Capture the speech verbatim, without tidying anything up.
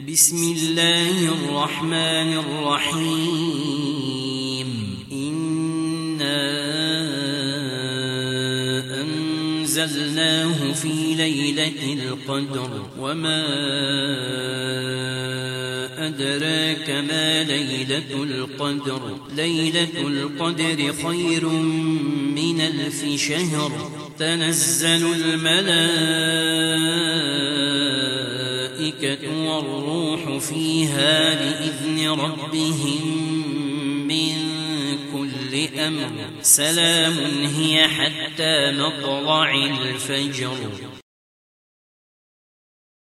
بسم الله الرحمن الرحيم إنا أنزلناه في ليلة القدر وما أدراك ما ليلة القدر ليلة القدر خير من ألف شهر تنزل الملائكة والروح فيها بإذن ربهم من كل أمر سلام هي حتى مطلع الفجر.